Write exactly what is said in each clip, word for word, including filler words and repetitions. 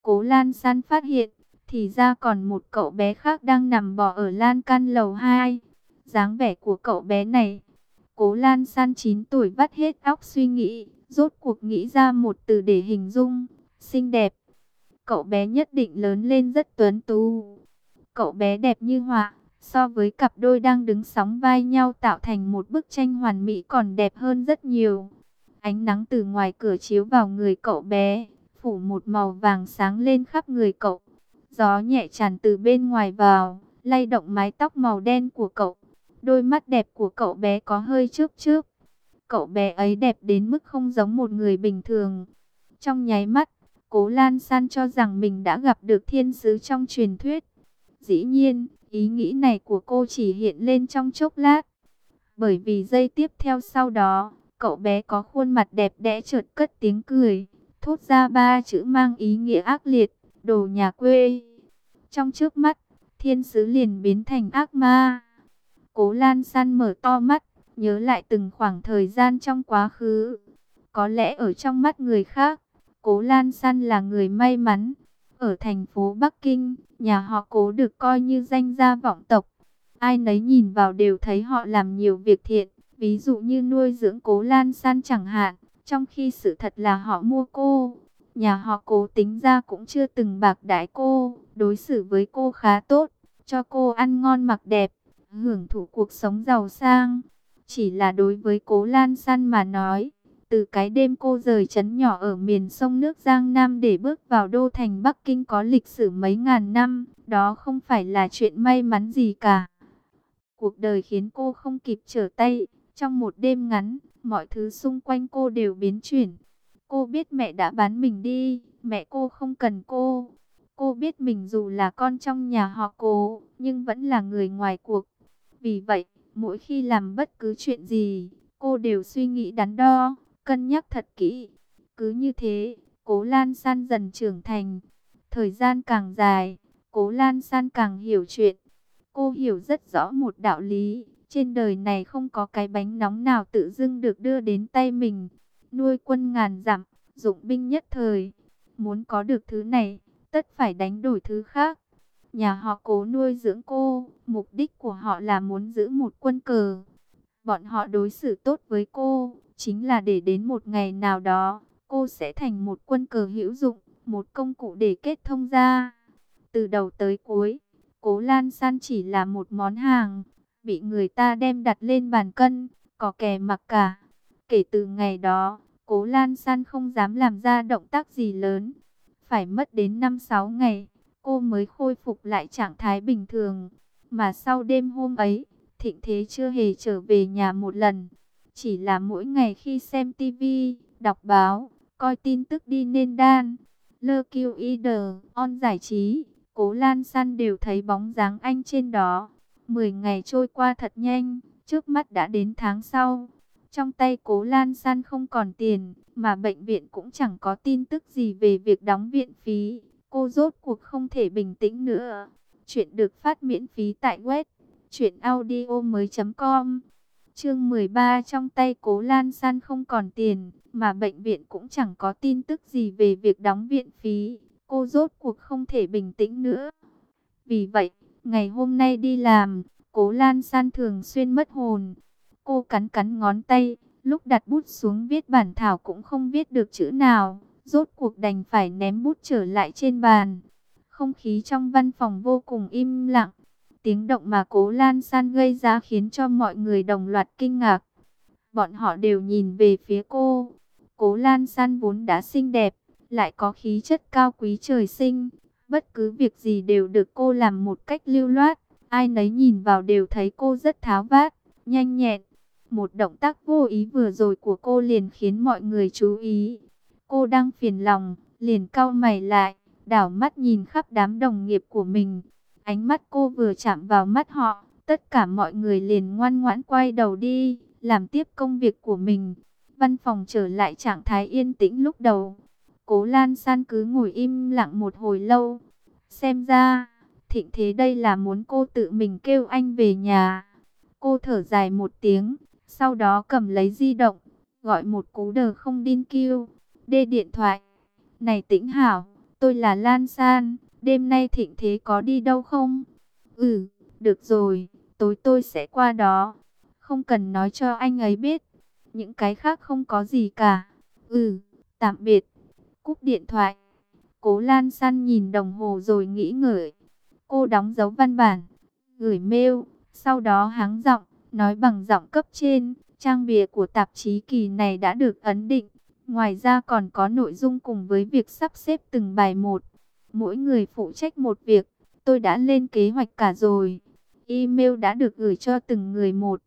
Cố Lan San phát hiện, thì ra còn một cậu bé khác đang nằm bò ở lan can lầu hai. Dáng vẻ của cậu bé này, Cố Lan San chín tuổi vắt hết óc suy nghĩ, rốt cuộc nghĩ ra một từ để hình dung: xinh đẹp. Cậu bé nhất định lớn lên rất tuấn tú. Cậu bé đẹp như họa, so với cặp đôi đang đứng sóng vai nhau tạo thành một bức tranh hoàn mỹ còn đẹp hơn rất nhiều. Ánh nắng từ ngoài cửa chiếu vào người cậu bé, phủ một màu vàng sáng lên khắp người cậu. Gió nhẹ tràn từ bên ngoài vào, lay động mái tóc màu đen của cậu. Đôi mắt đẹp của cậu bé có hơi chớp chớp. Cậu bé ấy đẹp đến mức không giống một người bình thường. Trong nháy mắt, Cố Lan San cho rằng mình đã gặp được thiên sứ trong truyền thuyết. Dĩ nhiên, ý nghĩ này của cô chỉ hiện lên trong chốc lát. Bởi vì giây tiếp theo sau đó, cậu bé có khuôn mặt đẹp đẽ chợt cất tiếng cười, thốt ra ba chữ mang ý nghĩa ác liệt: đồ nhà quê. Trong chớp mắt, thiên sứ liền biến thành ác ma. Cố Lan San mở to mắt, nhớ lại từng khoảng thời gian trong quá khứ. Có lẽ ở trong mắt người khác, Cố Lan San là người may mắn. Ở thành phố Bắc Kinh, nhà họ Cố được coi như danh gia vọng tộc. Ai nấy nhìn vào đều thấy họ làm nhiều việc thiện, ví dụ như nuôi dưỡng Cố Lan San chẳng hạn, trong khi sự thật là họ mua cô. Nhà họ Cố tính ra cũng chưa từng bạc đãi cô, đối xử với cô khá tốt, cho cô ăn ngon mặc đẹp, hưởng thụ cuộc sống giàu sang. Chỉ là đối với Cố Lan San mà nói, từ cái đêm cô rời trấn nhỏ ở miền sông nước Giang Nam để bước vào đô thành Bắc Kinh có lịch sử mấy ngàn năm, đó không phải là chuyện may mắn gì cả. Cuộc đời khiến cô không kịp trở tay, trong một đêm ngắn, mọi thứ xung quanh cô đều biến chuyển. Cô biết mẹ đã bán mình đi, mẹ cô không cần cô. Cô biết mình dù là con trong nhà họ Cố, nhưng vẫn là người ngoài cuộc. Vì vậy, mỗi khi làm bất cứ chuyện gì, cô đều suy nghĩ đắn đo, cân nhắc thật kỹ. Cứ như thế, Cố Lan San dần trưởng thành. Thời gian càng dài, Cố Lan San càng hiểu chuyện. Cô hiểu rất rõ một đạo lý, trên đời này không có cái bánh nóng nào tự dưng được đưa đến tay mình. Nuôi quân ngàn dặm, dụng binh nhất thời. Muốn có được thứ này, tất phải đánh đổi thứ khác. Nhà họ Cố nuôi dưỡng cô, mục đích của họ là muốn giữ một quân cờ. Bọn họ đối xử tốt với cô, chính là để đến một ngày nào đó, cô sẽ thành một quân cờ hữu dụng, một công cụ để kết thông ra. Từ đầu tới cuối, Cố Lan San chỉ là một món hàng, bị người ta đem đặt lên bàn cân, có kè mặc cả. Kể từ ngày đó, Cố Lan San không dám làm ra động tác gì lớn. Phải mất đến năm sáu ngày, cô mới khôi phục lại trạng thái bình thường. Mà sau đêm hôm ấy, Thịnh Thế chưa hề trở về nhà một lần. Chỉ là mỗi ngày khi xem tivi, đọc báo, coi tin tức đi nên đan, lơ kiu y đờ, on giải trí, Cố Lan San đều thấy bóng dáng anh trên đó. Mười ngày trôi qua thật nhanh, trước mắt đã đến tháng sau. Trong tay Cố Lan San không còn tiền, mà bệnh viện cũng chẳng có tin tức gì về việc đóng viện phí. Cô rốt cuộc không thể bình tĩnh nữa. Chuyện được phát miễn phí tại web truyện audio mới chấm com. Chương mười ba, trong tay Cố Lan San không còn tiền, mà bệnh viện cũng chẳng có tin tức gì về việc đóng viện phí. Cô rốt cuộc không thể bình tĩnh nữa. Vì vậy, ngày hôm nay đi làm, Cố Lan San thường xuyên mất hồn. Cô cắn cắn ngón tay, lúc đặt bút xuống viết bản thảo cũng không viết được chữ nào. Rốt cuộc đành phải ném bút trở lại trên bàn. Không khí trong văn phòng vô cùng im lặng. Tiếng động mà Cố Lan San gây ra khiến cho mọi người đồng loạt kinh ngạc. Bọn họ đều nhìn về phía cô. Cố Lan San vốn đã xinh đẹp, lại có khí chất cao quý trời sinh. Bất cứ việc gì đều được cô làm một cách lưu loát. Ai nấy nhìn vào đều thấy cô rất tháo vát, nhanh nhẹn. Một động tác vô ý vừa rồi của cô liền khiến mọi người chú ý. Cô đang phiền lòng, liền cau mày lại, đảo mắt nhìn khắp đám đồng nghiệp của mình. Ánh mắt cô vừa chạm vào mắt họ, tất cả mọi người liền ngoan ngoãn quay đầu đi, làm tiếp công việc của mình. Văn phòng trở lại trạng thái yên tĩnh lúc đầu. Cố Lan San cứ ngồi im lặng một hồi lâu. Xem ra, Thịnh Thế đây là muốn cô tự mình kêu anh về nhà. Cô thở dài một tiếng, sau đó cầm lấy di động, gọi một cú đờ không đinh kêu. Đê điện thoại. Này Tĩnh Hảo, tôi là Lan San, đêm nay thịnh thế có đi đâu không? Ừ, được rồi, tối tôi sẽ qua đó. Không cần nói cho anh ấy biết. Những cái khác không có gì cả. Ừ, tạm biệt. Cúp điện thoại. Cố Lan San nhìn đồng hồ rồi nghĩ ngợi. Cô đóng dấu văn bản, gửi mail, sau đó hắng giọng, nói bằng giọng cấp trên. Trang bìa của tạp chí kỳ này đã được ấn định. Ngoài ra còn có nội dung cùng với việc sắp xếp từng bài một. Mỗi người phụ trách một việc. Tôi đã lên kế hoạch cả rồi. Email đã được gửi cho từng người một.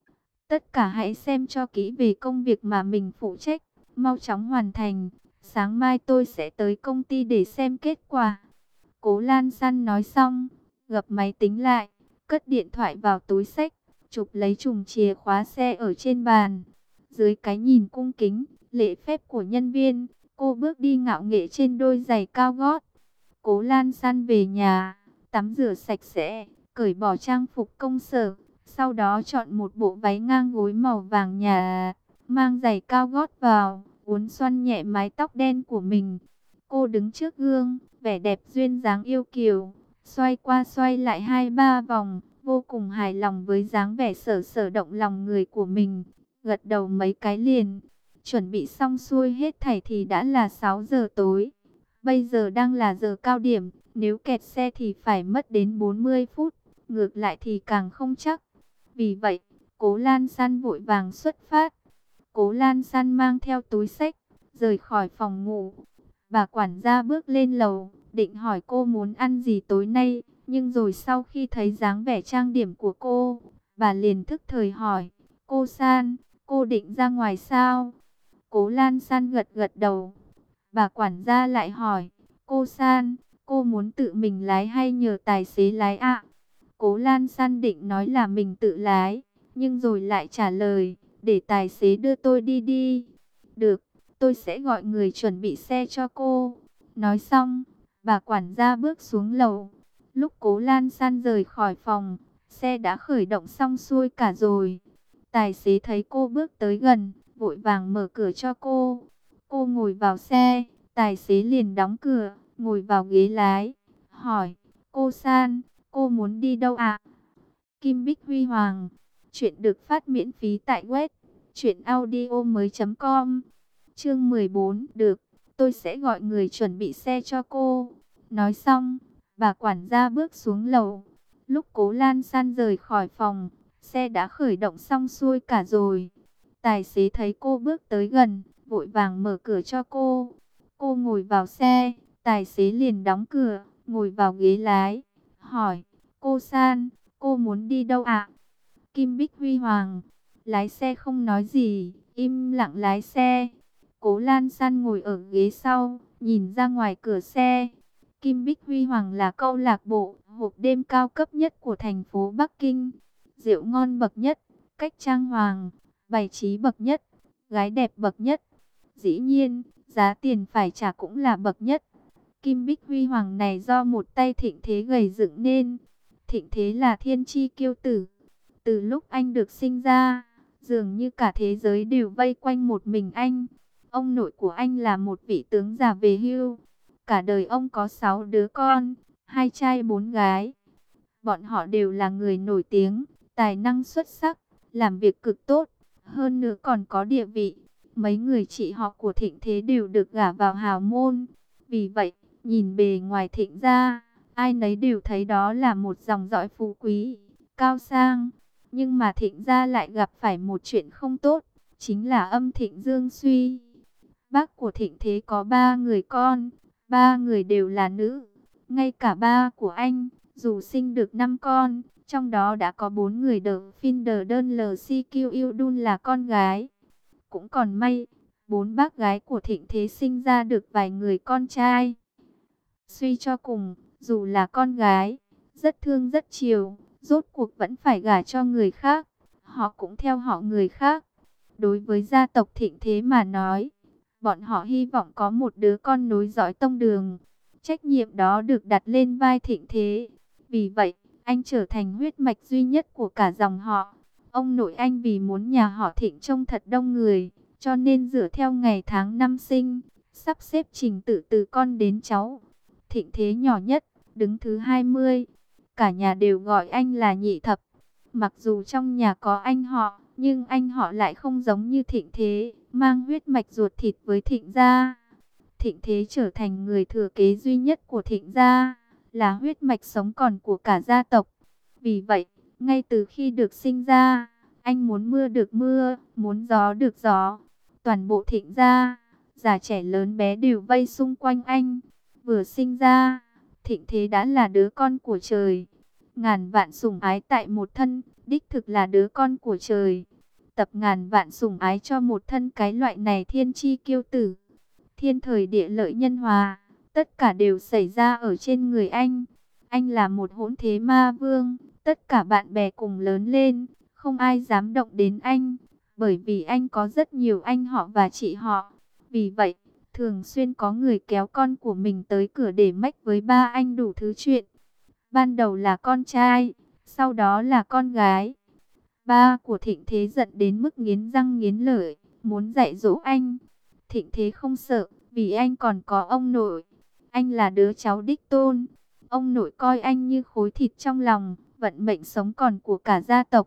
Tất cả hãy xem cho kỹ về công việc mà mình phụ trách. Mau chóng hoàn thành. Sáng mai tôi sẽ tới công ty để xem kết quả. Cố Lan San nói xong, gập máy tính lại, cất điện thoại vào túi xách, chụp lấy chùm chìa khóa xe ở trên bàn. Dưới cái nhìn cung kính, lễ phép của nhân viên, cô bước đi ngạo nghễ trên đôi giày cao gót. Cố Lan San về nhà, tắm rửa sạch sẽ, cởi bỏ trang phục công sở, sau đó chọn một bộ váy ngang gối màu vàng nhà, mang giày cao gót vào, uốn xoăn nhẹ mái tóc đen của mình. Cô đứng trước gương, vẻ đẹp duyên dáng yêu kiều, xoay qua xoay lại hai ba vòng, vô cùng hài lòng với dáng vẻ sở sở động lòng người của mình. Gật đầu mấy cái liền, chuẩn bị xong xuôi hết thảy thì đã là sáu giờ tối. Bây giờ đang là giờ cao điểm, nếu kẹt xe thì phải mất đến bốn mươi phút, ngược lại thì càng không chắc. Vì vậy, Cố Lan San vội vàng xuất phát. Cố Lan San mang theo túi xách, rời khỏi phòng ngủ. Bà quản gia bước lên lầu, định hỏi cô muốn ăn gì tối nay, nhưng rồi sau khi thấy dáng vẻ trang điểm của cô, bà liền thức thời hỏi, cô San, cô định ra ngoài sao? Cố Lan San gật gật đầu. Bà quản gia lại hỏi, cô San, cô muốn tự mình lái hay nhờ tài xế lái ạ? Cố Lan San định nói là mình tự lái, nhưng rồi lại trả lời, để tài xế đưa tôi đi đi. Được, tôi sẽ gọi người chuẩn bị xe cho cô. Nói xong, bà quản gia bước xuống lầu. Lúc Cố Lan San rời khỏi phòng, xe đã khởi động xong xuôi cả rồi. Tài xế thấy cô bước tới gần, vội vàng mở cửa cho cô. Cô ngồi vào xe, tài xế liền đóng cửa, ngồi vào ghế lái. Hỏi, cô San, cô muốn đi đâu ạ? Kim Bích Huy Hoàng. Chuyện được phát miễn phí tại web truyện audio mới chấm com. Chương mười bốn, được, tôi sẽ gọi người chuẩn bị xe cho cô. Nói xong, bà quản gia bước xuống lầu. Lúc Cố Lan San rời khỏi phòng, xe đã khởi động xong xuôi cả rồi. Tài xế thấy cô bước tới gần, vội vàng mở cửa cho cô. Cô ngồi vào xe, tài xế liền đóng cửa, ngồi vào ghế lái. Hỏi, cô San, cô muốn đi đâu ạ? Kim Bích Huy Hoàng. Lái xe không nói gì, im lặng lái xe. Cố Lan San ngồi ở ghế sau, nhìn ra ngoài cửa xe. Kim Bích Huy Hoàng là câu lạc bộ hộp đêm cao cấp nhất của thành phố Bắc Kinh. Rượu ngon bậc nhất, cách trang hoàng, bày trí bậc nhất, gái đẹp bậc nhất. Dĩ nhiên, giá tiền phải trả cũng là bậc nhất. Kim Bích Huy Hoàng này do một tay Thịnh Thế gầy dựng nên. Thịnh Thế là thiên chi kiêu tử. Từ lúc anh được sinh ra, dường như cả thế giới đều vây quanh một mình anh. Ông nội của anh là một vị tướng già về hưu. Cả đời ông có sáu đứa con, hai trai bốn gái. Bọn họ đều là người nổi tiếng, tài năng xuất sắc, làm việc cực tốt, hơn nữa còn có địa vị. Mấy người chị họ của Thịnh Thế đều được gả vào hào môn. Vì vậy, nhìn bề ngoài Thịnh gia, ai nấy đều thấy đó là một dòng dõi phú quý, cao sang. Nhưng mà Thịnh gia lại gặp phải một chuyện không tốt, chính là âm Thịnh Dương suy. Bác của Thịnh Thế có ba người con, ba người đều là nữ. Ngay cả ba của anh, dù sinh được năm con, trong đó đã có bốn người đỡ Phin đờ đơn lờ xê quy yêu đun là con gái. Cũng còn may, bốn bác gái của Thịnh Thế sinh ra được vài người con trai. Suy cho cùng, dù là con gái, rất thương rất chiều, rốt cuộc vẫn phải gả cho người khác. Họ cũng theo họ người khác. Đối với gia tộc Thịnh Thế mà nói, bọn họ hy vọng có một đứa con nối dõi tông đường. Trách nhiệm đó được đặt lên vai Thịnh Thế. Vì vậy, anh trở thành huyết mạch duy nhất của cả dòng họ. Ông nội anh vì muốn nhà họ Thịnh trông thật đông người, cho nên dựa theo ngày tháng năm sinh, sắp xếp trình tự từ con đến cháu. Thịnh Thế nhỏ nhất, đứng thứ hai mươi. Cả nhà đều gọi anh là Nhị Thập. Mặc dù trong nhà có anh họ, nhưng anh họ lại không giống như Thịnh Thế, mang huyết mạch ruột thịt với Thịnh gia. Thịnh Thế trở thành người thừa kế duy nhất của Thịnh gia, là huyết mạch sống còn của cả gia tộc. Vì vậy, ngay từ khi được sinh ra, anh muốn mưa được mưa, muốn gió được gió. Toàn bộ Thịnh gia, già trẻ lớn bé đều vây xung quanh anh. Vừa sinh ra, Thịnh Thế đã là đứa con của trời. Ngàn vạn sủng ái tại một thân, đích thực là đứa con của trời. Tập ngàn vạn sủng ái cho một thân, cái loại này thiên chi kiêu tử. Thiên thời địa lợi nhân hòa, tất cả đều xảy ra ở trên người anh. Anh là một hỗn thế ma vương, tất cả bạn bè cùng lớn lên, không ai dám động đến anh, bởi vì anh có rất nhiều anh họ và chị họ. Vì vậy, thường xuyên có người kéo con của mình tới cửa để mách với ba anh đủ thứ chuyện. Ban đầu là con trai, sau đó là con gái. Ba của Thịnh Thế giận đến mức nghiến răng nghiến lợi, muốn dạy dỗ anh. Thịnh Thế không sợ, vì anh còn có ông nội. Anh là đứa cháu đích tôn. Ông nội coi anh như khối thịt trong lòng, vận mệnh sống còn của cả gia tộc.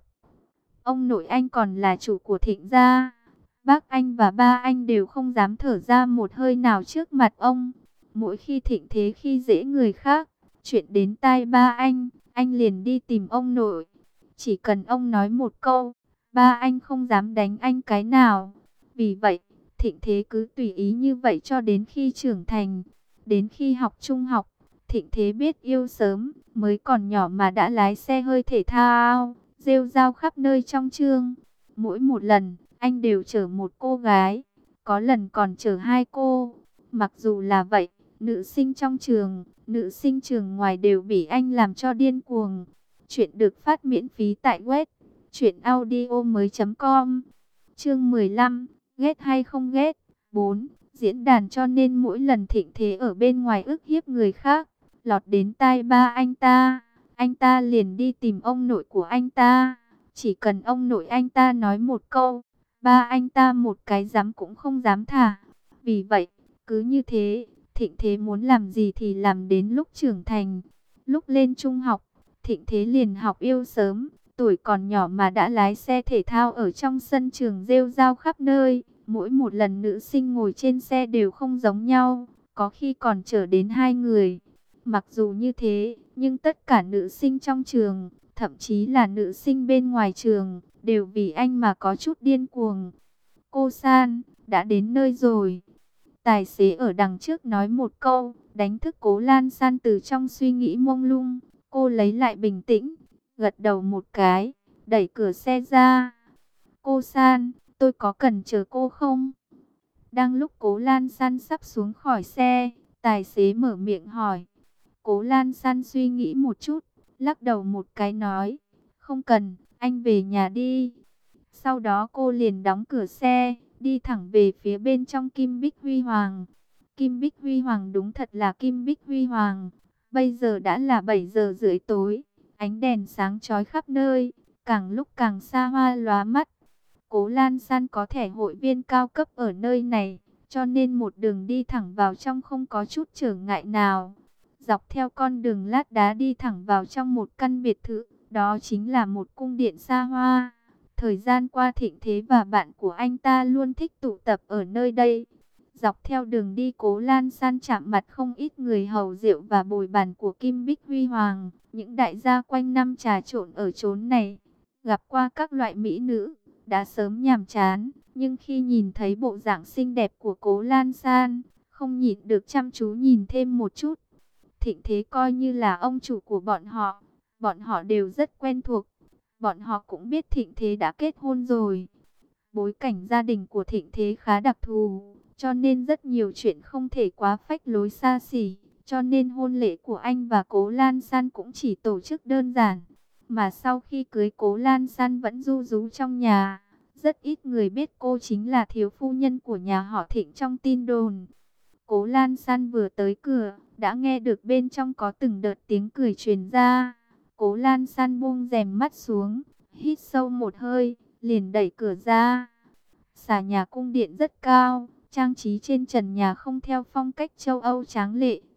Ông nội anh còn là chủ của Thịnh gia. Bác anh và ba anh đều không dám thở ra một hơi nào trước mặt ông. Mỗi khi Thịnh Thế khi dễ người khác, chuyện đến tai ba anh, anh liền đi tìm ông nội. Chỉ cần ông nói một câu, ba anh không dám đánh anh cái nào. Vì vậy, Thịnh Thế cứ tùy ý như vậy cho đến khi trưởng thành. Đến khi học trung học, Thịnh Thế biết yêu sớm, mới còn nhỏ mà đã lái xe hơi thể thao, rêu rao khắp nơi trong trường. Mỗi một lần, anh đều chở một cô gái, có lần còn chở hai cô. Mặc dù là vậy, nữ sinh trong trường, nữ sinh trường ngoài đều bị anh làm cho điên cuồng. Chuyện được phát miễn phí tại web truyện audio mới chấm com. Chương mười lăm, ghét hay không ghét. bốn. Diễn đàn. Cho nên mỗi lần Thịnh Thế ở bên ngoài ức hiếp người khác, lọt đến tai ba anh ta, anh ta liền đi tìm ông nội của anh ta. Chỉ cần ông nội anh ta nói một câu, ba anh ta một cái dám cũng không dám thả. Vì vậy, cứ như thế, Thịnh Thế muốn làm gì thì làm đến lúc trưởng thành. Lúc lên trung học, Thịnh Thế liền học yêu sớm, tuổi còn nhỏ mà đã lái xe thể thao ở trong sân trường rêu rao khắp nơi. Mỗi một lần nữ sinh ngồi trên xe đều không giống nhau, có khi còn chở đến hai người. Mặc dù như thế, nhưng tất cả nữ sinh trong trường, thậm chí là nữ sinh bên ngoài trường, đều vì anh mà có chút điên cuồng. Cô San, đã đến nơi rồi. Tài xế ở đằng trước nói một câu, đánh thức Cố Lan San từ trong suy nghĩ mông lung. Cô lấy lại bình tĩnh, gật đầu một cái, đẩy cửa xe ra. Cô San, tôi có cần chờ cô không? Đang lúc Cố Lan San sắp xuống khỏi xe, tài xế mở miệng hỏi. Cố Lan San suy nghĩ một chút, lắc đầu một cái nói, không cần, anh về nhà đi. Sau đó cô liền đóng cửa xe, đi thẳng về phía bên trong Kim Bích Huy Hoàng. Kim Bích Huy Hoàng đúng thật là Kim Bích Huy Hoàng. Bây giờ đã là bảy giờ rưỡi tối, ánh đèn sáng chói khắp nơi, càng lúc càng xa hoa lóa mắt. Cố Lan San có thẻ hội viên cao cấp ở nơi này, cho nên một đường đi thẳng vào trong không có chút trở ngại nào. Dọc theo con đường lát đá đi thẳng vào trong một căn biệt thự, đó chính là một cung điện xa hoa. Thời gian qua Thịnh Thế và bạn của anh ta luôn thích tụ tập ở nơi đây. Dọc theo đường đi Cố Lan San chạm mặt không ít người hầu rượu và bồi bàn của Kim Bích Huy Hoàng. Những đại gia quanh năm trà trộn ở chốn này, gặp qua các loại mỹ nữ, đã sớm nhàm chán. Nhưng khi nhìn thấy bộ dạng xinh đẹp của Cố Lan San, không nhịn được chăm chú nhìn thêm một chút. Thịnh Thế coi như là ông chủ của bọn họ, bọn họ đều rất quen thuộc. Bọn họ cũng biết Thịnh Thế đã kết hôn rồi. Bối cảnh gia đình của Thịnh Thế khá đặc thù, cho nên rất nhiều chuyện không thể quá phách lối xa xỉ. Cho nên hôn lễ của anh và Cố Lan San cũng chỉ tổ chức đơn giản. Mà sau khi cưới Cố Lan San vẫn ru rú trong nhà. Rất ít người biết cô chính là thiếu phu nhân của nhà họ Thịnh trong tin đồn. Cố Lan San vừa tới cửa, đã nghe được bên trong có từng đợt tiếng cười truyền ra. Cố Lan San buông rèm mắt xuống, hít sâu một hơi, liền đẩy cửa ra. Xà nhà cung điện rất cao, trang trí trên trần nhà không theo phong cách châu Âu tráng lệ,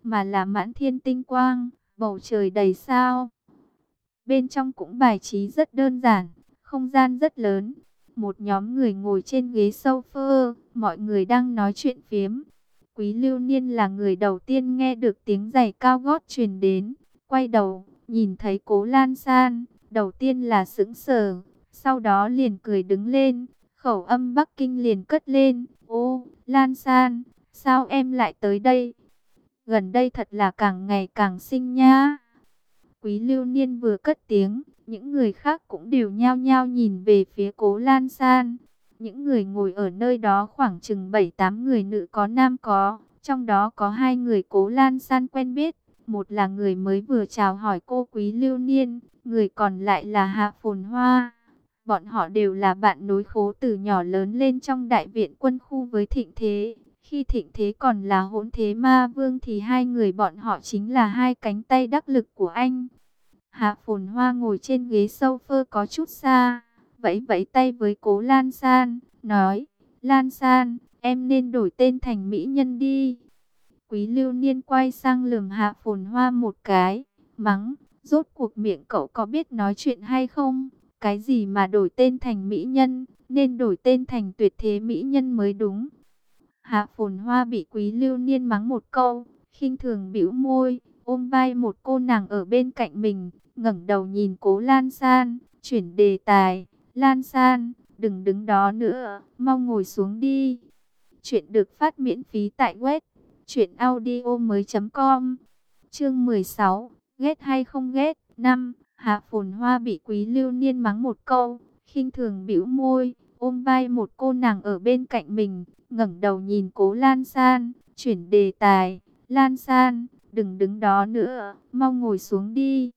mà là mãn thiên tinh quang, bầu trời đầy sao. Bên trong cũng bài trí rất đơn giản, không gian rất lớn. Một nhóm người ngồi trên ghế sofa, mọi người đang nói chuyện phiếm. Quý Lưu Niên là người đầu tiên nghe được tiếng giày cao gót truyền đến, quay đầu, nhìn thấy Cố Lan San, đầu tiên là sững sờ, sau đó liền cười đứng lên, khẩu âm Bắc Kinh liền cất lên, "Ô, Lan San, sao em lại tới đây? Gần đây thật là càng ngày càng xinh nha." Quý Lưu Niên vừa cất tiếng, những người khác cũng đều nhao nhao nhìn về phía Cố Lan San. Những người ngồi ở nơi đó khoảng chừng bảy tám người, nữ có nam có, trong đó có hai người Cố Lan San quen biết, một là người mới vừa chào hỏi cô Quý Lưu Niên, người còn lại là Hạ Phồn Hoa. Bọn họ đều là bạn nối khố từ nhỏ lớn lên trong đại viện quân khu với Thịnh Thế. Khi Thịnh Thế còn là Hỗn Thế Ma Vương thì hai người bọn họ chính là hai cánh tay đắc lực của anh. Hạ Phồn Hoa ngồi trên ghế sofa có chút xa, vẫy vẫy tay với Cố Lan San, nói, "Lan San, em nên đổi tên thành mỹ nhân đi." Quý Lưu Niên quay sang lườm Hạ Phồn Hoa một cái, mắng, "Rốt cuộc miệng cậu có biết nói chuyện hay không? Cái gì mà đổi tên thành mỹ nhân, nên đổi tên thành Tuyệt Thế mỹ nhân mới đúng." Hạ Phồn Hoa bị Quý Lưu Niên mắng một câu, khinh thường bĩu môi, ôm vai một cô nàng ở bên cạnh mình, ngẩng đầu nhìn Cố Lan San, chuyển đề tài, "Lan San, đừng đứng đó nữa, mau ngồi xuống đi." Chuyện được phát miễn phí tại web truyện audio mới chấm com. Chương mười sáu, ghét hay không ghét? Năm, Hạ Phồn Hoa bị Quý Lưu Niên mắng một câu, khinh thường bĩu môi, ôm vai một cô nàng ở bên cạnh mình, ngẩng đầu nhìn Cố Lan San, chuyển đề tài, "Lan San, đừng đứng đó nữa, mau ngồi xuống đi."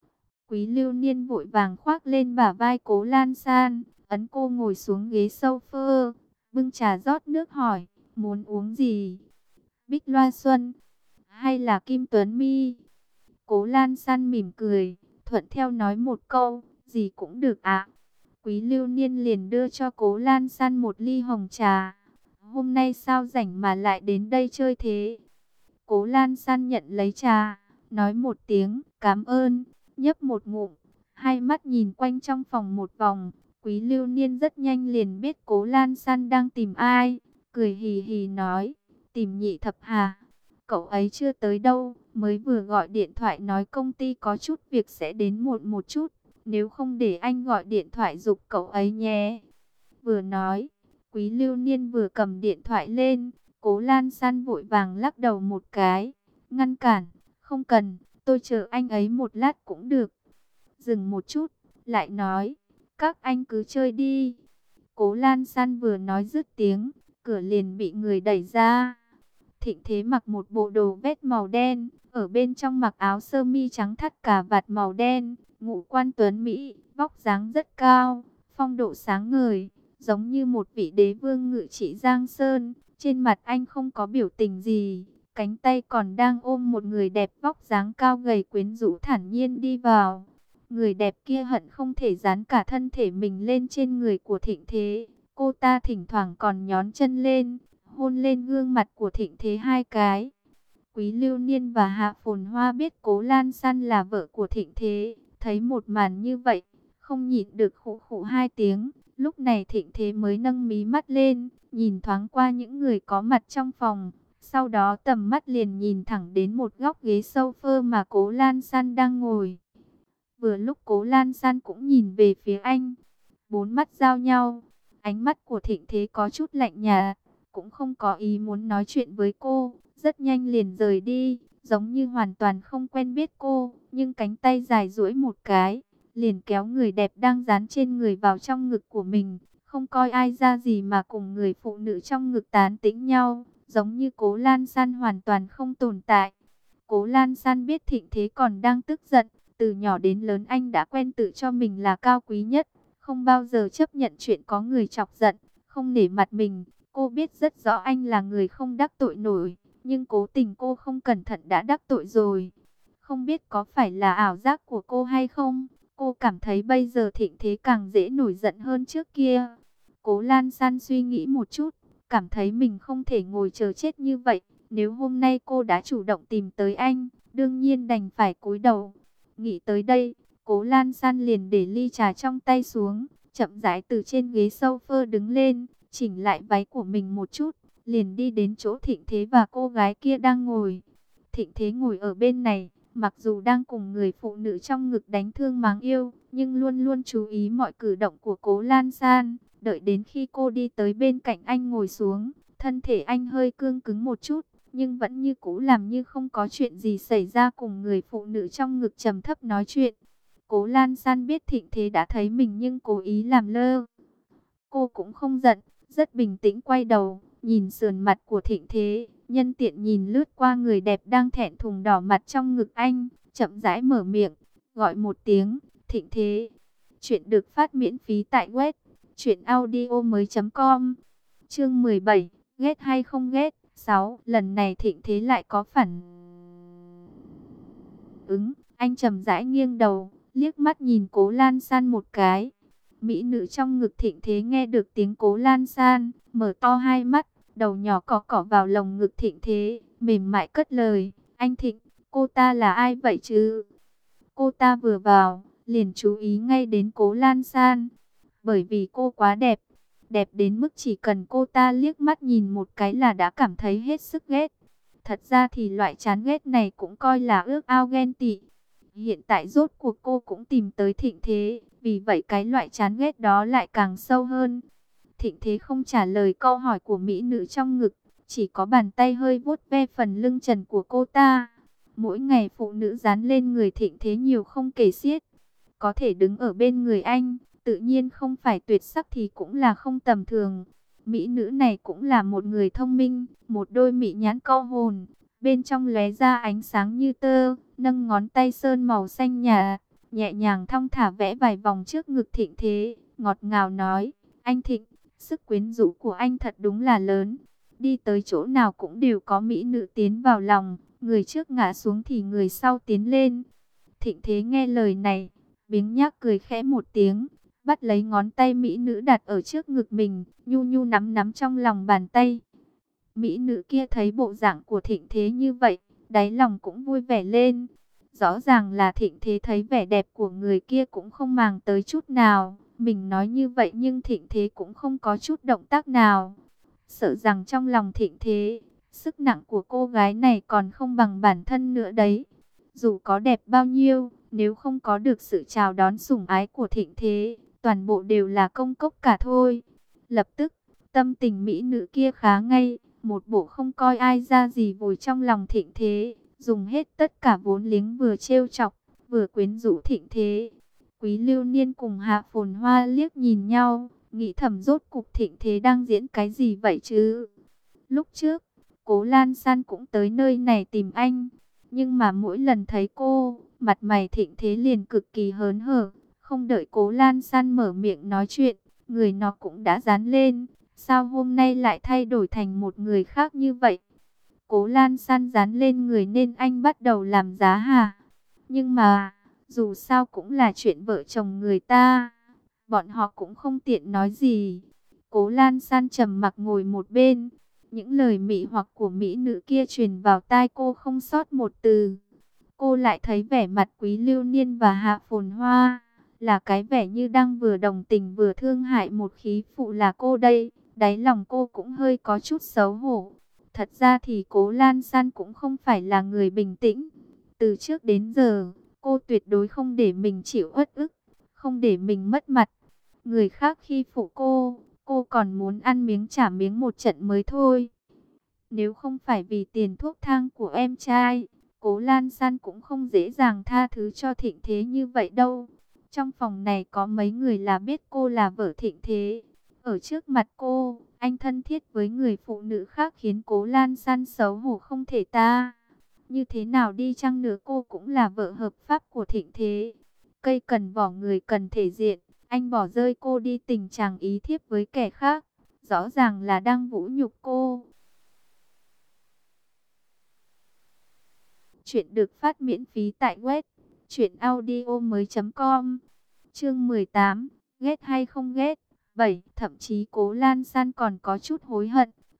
Quý Lưu Niên vội vàng khoác lên bả vai Cố Lan San, ấn cô ngồi xuống ghế sofa, bưng trà rót nước hỏi, "Muốn uống gì? Bích Loa Xuân hay là Kim Tuấn Mi?" Cố Lan San mỉm cười, thuận theo nói một câu, "Gì cũng được ạ." Quý Lưu Niên liền đưa cho Cố Lan San một ly hồng trà. "Hôm nay sao rảnh mà lại đến đây chơi thế?" Cố Lan San nhận lấy trà, nói một tiếng, "Cảm ơn." Nhấp một ngụm, hai mắt nhìn quanh trong phòng một vòng. Quý Lưu Niên rất nhanh liền biết Cố Lan San đang tìm ai, cười hì hì nói, "Tìm Nhị Thập Hà. Cậu ấy chưa tới đâu, mới vừa gọi điện thoại nói công ty có chút việc sẽ đến muộn một chút, nếu không để anh gọi điện thoại giục cậu ấy nhé." Vừa nói, Quý Lưu Niên vừa cầm điện thoại lên, Cố Lan San vội vàng lắc đầu một cái, ngăn cản, "Không cần, tôi chờ anh ấy một lát cũng được." Dừng một chút, lại nói, "Các anh cứ chơi đi." Cố Lan San vừa nói dứt tiếng, cửa liền bị người đẩy ra. Thịnh Thế mặc một bộ đồ vest màu đen, ở bên trong mặc áo sơ mi trắng thắt cà vạt màu đen, ngũ quan tuấn Mỹ, vóc dáng rất cao, phong độ sáng ngời, giống như một vị đế vương ngự trị Giang Sơn. Trên mặt anh không có biểu tình gì, cánh tay còn đang ôm một người đẹp vóc dáng cao gầy quyến rũ thản nhiên đi vào. Người đẹp kia hận không thể dán cả thân thể mình lên trên người của Thịnh Thế. Cô ta thỉnh thoảng còn nhón chân lên, hôn lên gương mặt của Thịnh Thế hai cái. Quý Lưu Niên và Hạ Phồn Hoa biết Cố Lan San là vợ của Thịnh Thế, thấy một màn như vậy, không nhịn được khụ khụ hai tiếng. Lúc này Thịnh Thế mới nâng mí mắt lên, nhìn thoáng qua những người có mặt trong phòng. Sau đó tầm mắt liền nhìn thẳng đến một góc ghế sofa mà Cố Lan San đang ngồi. Vừa lúc Cố Lan San cũng nhìn về phía anh, bốn mắt giao nhau. Ánh mắt của Thịnh Thế có chút lạnh nhạt, cũng không có ý muốn nói chuyện với cô, rất nhanh liền rời đi, giống như hoàn toàn không quen biết cô, nhưng cánh tay dài duỗi một cái, liền kéo người đẹp đang dán trên người vào trong ngực của mình, không coi ai ra gì mà cùng người phụ nữ trong ngực tán tĩnh nhau, giống như Cố Lan San hoàn toàn không tồn tại. Cố Lan San biết Thịnh Thế còn đang tức giận, từ nhỏ đến lớn anh đã quen tự cho mình là cao quý nhất, không bao giờ chấp nhận chuyện có người chọc giận, không nể mặt mình. Cô biết rất rõ anh là người không đắc tội nổi, nhưng cố tình cô không cẩn thận đã đắc tội rồi. Không biết có phải là ảo giác của cô hay không, cô cảm thấy bây giờ Thịnh Thế càng dễ nổi giận hơn trước kia. Cố Lan San suy nghĩ một chút, cảm thấy mình không thể ngồi chờ chết như vậy, Nếu hôm nay cô đã chủ động tìm tới anh, đương nhiên đành phải cúi đầu. Nghĩ tới đây, Cố Lan San liền để ly trà trong tay xuống, chậm rãi từ trên ghế sofa đứng lên, chỉnh lại váy của mình một chút, liền đi đến chỗ Thịnh Thế và cô gái kia đang ngồi. Thịnh Thế ngồi ở bên này, mặc dù đang cùng người phụ nữ trong ngực đánh thương mắng yêu, nhưng luôn luôn chú ý mọi cử động của Cố Lan San. Đợi đến khi cô đi tới bên cạnh anh ngồi xuống, thân thể anh hơi cương cứng một chút, nhưng vẫn như cũ làm như không có chuyện gì xảy ra, cùng người phụ nữ trong ngực trầm thấp nói chuyện. Cố Lan San biết Thịnh Thế đã thấy mình nhưng cố ý làm lơ. Cô cũng không giận, rất bình tĩnh quay đầu, nhìn sườn mặt của Thịnh Thế, nhân tiện nhìn lướt qua người đẹp đang thẹn thùng đỏ mặt trong ngực anh, chậm rãi mở miệng, gọi một tiếng, Thịnh Thế. Chuyện được phát miễn phí tại web truyện audio mới chấm com. Chương mười bảy, ghét hay không ghét? sáu. Lần này Thịnh Thế lại có phản ứng, anh chậm rãi nghiêng đầu, liếc mắt nhìn Cố Lan San một cái. Mỹ nữ trong ngực Thịnh Thế nghe được tiếng Cố Lan San, mở to hai mắt, đầu nhỏ cọ cọ vào lồng ngực Thịnh Thế, mềm mại cất lời, anh Thịnh, cô ta là ai vậy chứ? Cô ta vừa vào, liền chú ý ngay đến Cố Lan San, bởi vì cô quá đẹp, đẹp đến mức chỉ cần cô ta liếc mắt nhìn một cái là đã cảm thấy hết sức ghét. Thật ra thì loại chán ghét này cũng coi là ước ao ghen tị. Hiện tại rốt cuộc cô cũng tìm tới Thịnh Thế, vì vậy cái loại chán ghét đó lại càng sâu hơn. Thịnh Thế không trả lời câu hỏi của mỹ nữ trong ngực, chỉ có bàn tay hơi vuốt ve phần lưng trần của cô ta. Mỗi ngày phụ nữ dán lên người Thịnh Thế nhiều không kể xiết. Có thể đứng ở bên người anh, tự nhiên không phải tuyệt sắc thì cũng là không tầm thường. Mỹ nữ này cũng là một người thông minh, một đôi mỹ nhãn câu hồn, bên trong lóe ra ánh sáng như tơ, nâng ngón tay sơn màu xanh nhạt, nhẹ nhàng thong thả vẽ vài vòng trước ngực Thịnh Thế, ngọt ngào nói, anh Thịnh, sức quyến rũ của anh thật đúng là lớn. Đi tới chỗ nào cũng đều có mỹ nữ tiến vào lòng, người trước ngã xuống thì người sau tiến lên. Thịnh Thế nghe lời này, biếng nhác cười khẽ một tiếng, bắt lấy ngón tay mỹ nữ đặt ở trước ngực mình, nhu nhu nắm nắm trong lòng bàn tay. Mỹ nữ kia thấy bộ dạng của Thịnh Thế như vậy, đáy lòng cũng vui vẻ lên. Rõ ràng là Thịnh Thế thấy vẻ đẹp của người kia cũng không màng tới chút nào. Mình nói như vậy nhưng Thịnh Thế cũng không có chút động tác nào. Sợ rằng trong lòng Thịnh Thế, sức nặng của cô gái này còn không bằng bản thân nữa đấy. Dù có đẹp bao nhiêu, nếu không có được sự chào đón sủng ái của Thịnh Thế, toàn bộ đều là công cốc cả thôi. Lập tức, tâm tình mỹ nữ kia khá ngay, một bộ không coi ai ra gì vùi trong lòng Thịnh Thế, dùng hết tất cả vốn liếng vừa trêu chọc, vừa quyến rũ Thịnh Thế. Quý Lưu Niên cùng Hạ Phồn Hoa liếc nhìn nhau, nghĩ thầm rốt cục Thịnh Thế đang diễn cái gì vậy chứ? Lúc trước, Cố Lan San cũng tới nơi này tìm anh, nhưng mà mỗi lần thấy cô, mặt mày Thịnh Thế liền cực kỳ hớn hở, không đợi Cố Lan San mở miệng nói chuyện, người nó cũng đã dán lên. Sao hôm nay lại thay đổi thành một người khác như vậy? Cố Lan San dán lên người nên anh bắt đầu làm giá hả? Nhưng mà, dù sao cũng là chuyện vợ chồng người ta, bọn họ cũng không tiện nói gì. Cố Lan San trầm mặc ngồi một bên, những lời mị hoặc của mỹ nữ kia truyền vào tai cô không sót một từ. Cô lại thấy vẻ mặt Quý Lưu Niên và Hạ Phồn Hoa, là cái vẻ như đang vừa đồng tình vừa thương hại một khí phụ là cô đây. Đáy lòng cô cũng hơi có chút xấu hổ. Thật ra thì Cố Lan San cũng không phải là người bình tĩnh. Từ trước đến giờ, cô tuyệt đối không để mình chịu uất ức, không để mình mất mặt. Người khác khi phụ cô, cô còn muốn ăn miếng trả miếng một trận mới thôi. Nếu không phải vì tiền thuốc thang của em trai, Cố Lan San cũng không dễ dàng tha thứ cho Thịnh Thế như vậy đâu. Trong phòng này có mấy người là biết cô là vợ Thịnh Thế. Ở trước mặt cô, anh thân thiết với người phụ nữ khác khiến Cố Lan San xấu hổ không thể tả. Như thế nào đi chăng nữa cô cũng là vợ hợp pháp của Thịnh Thế. Cây cần vỏ người cần thể diện, anh bỏ rơi cô đi tình trạng ý thiếp với kẻ khác, rõ ràng là đang vũ nhục cô. Chuyện được phát miễn phí tại web truyện audio mới chấm com. Chương mười tám, ghét hay không ghét? bảy. Thậm chí Cố Lan San còn có chút hối hận.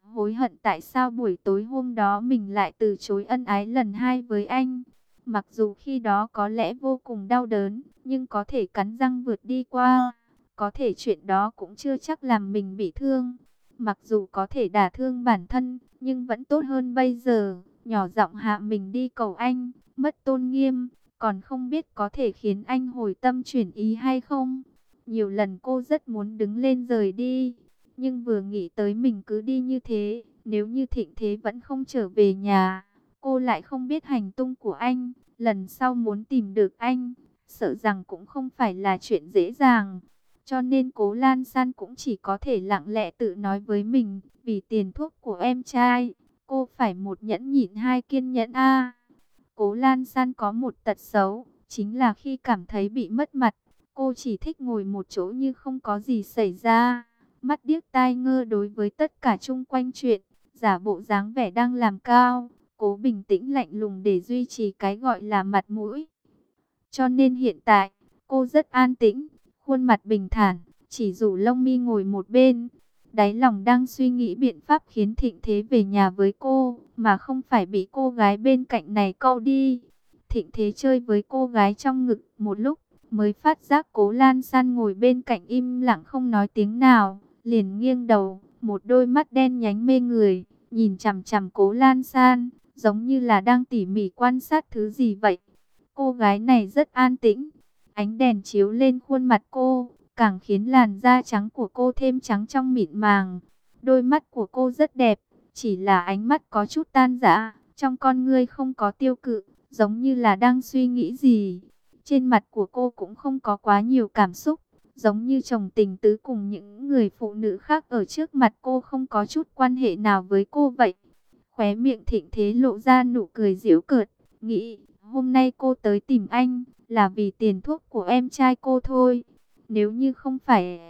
hối hận tại sao buổi tối hôm đó mình lại từ chối ân ái lần hai với anh. Mặc dù khi đó có lẽ vô cùng đau đớn, nhưng có thể cắn răng vượt đi qua. Có thể chuyện đó cũng chưa chắc làm mình bị thương. Mặc dù có thể đả thương bản thân, nhưng vẫn tốt hơn bây giờ. Nhỏ giọng hạ mình đi cầu anh, mất tôn nghiêm, còn không biết có thể khiến anh hồi tâm chuyển ý hay không. Nhiều lần cô rất muốn đứng lên rời đi, nhưng vừa nghĩ tới mình cứ đi như thế, nếu như Thịnh Thế vẫn không trở về nhà, cô lại không biết hành tung của anh. Lần sau muốn tìm được anh, sợ rằng cũng không phải là chuyện dễ dàng. Cho nên Cố Lan San cũng chỉ có thể lặng lẽ tự nói với mình, vì tiền thuốc của em trai, cô phải một nhẫn nhịn hai kiên nhẫn a. Cố Lan San có một tật xấu, chính là khi cảm thấy bị mất mặt, cô chỉ thích ngồi một chỗ như không có gì xảy ra, mắt điếc tai ngơ đối với tất cả chung quanh chuyện, giả bộ dáng vẻ đang làm cao, cố bình tĩnh lạnh lùng để duy trì cái gọi là mặt mũi. Cho nên hiện tại, cô rất an tĩnh, khuôn mặt bình thản, chỉ rủ lông mi ngồi một bên. Đáy lòng đang suy nghĩ biện pháp khiến Thịnh Thế về nhà với cô, mà không phải bị cô gái bên cạnh này câu đi. Thịnh Thế chơi với cô gái trong ngực một lúc, mới phát giác Cố Lan San ngồi bên cạnh im lặng không nói tiếng nào, liền nghiêng đầu, một đôi mắt đen nhánh mê người, nhìn chằm chằm Cố Lan San, giống như là đang tỉ mỉ quan sát thứ gì vậy. Cô gái này rất an tĩnh, ánh đèn chiếu lên khuôn mặt cô, càng khiến làn da trắng của cô thêm trắng trong mịn màng. Đôi mắt của cô rất đẹp, chỉ là ánh mắt có chút tan rã, trong con ngươi không có tiêu cự, giống như là đang suy nghĩ gì. Trên mặt của cô cũng không có quá nhiều cảm xúc, giống như chồng tình tứ cùng những người phụ nữ khác ở trước mặt cô không có chút quan hệ nào với cô vậy. Khóe miệng Thịnh Thế lộ ra nụ cười giễu cợt, nghĩ hôm nay cô tới tìm anh là vì tiền thuốc của em trai cô thôi. Nếu như không phải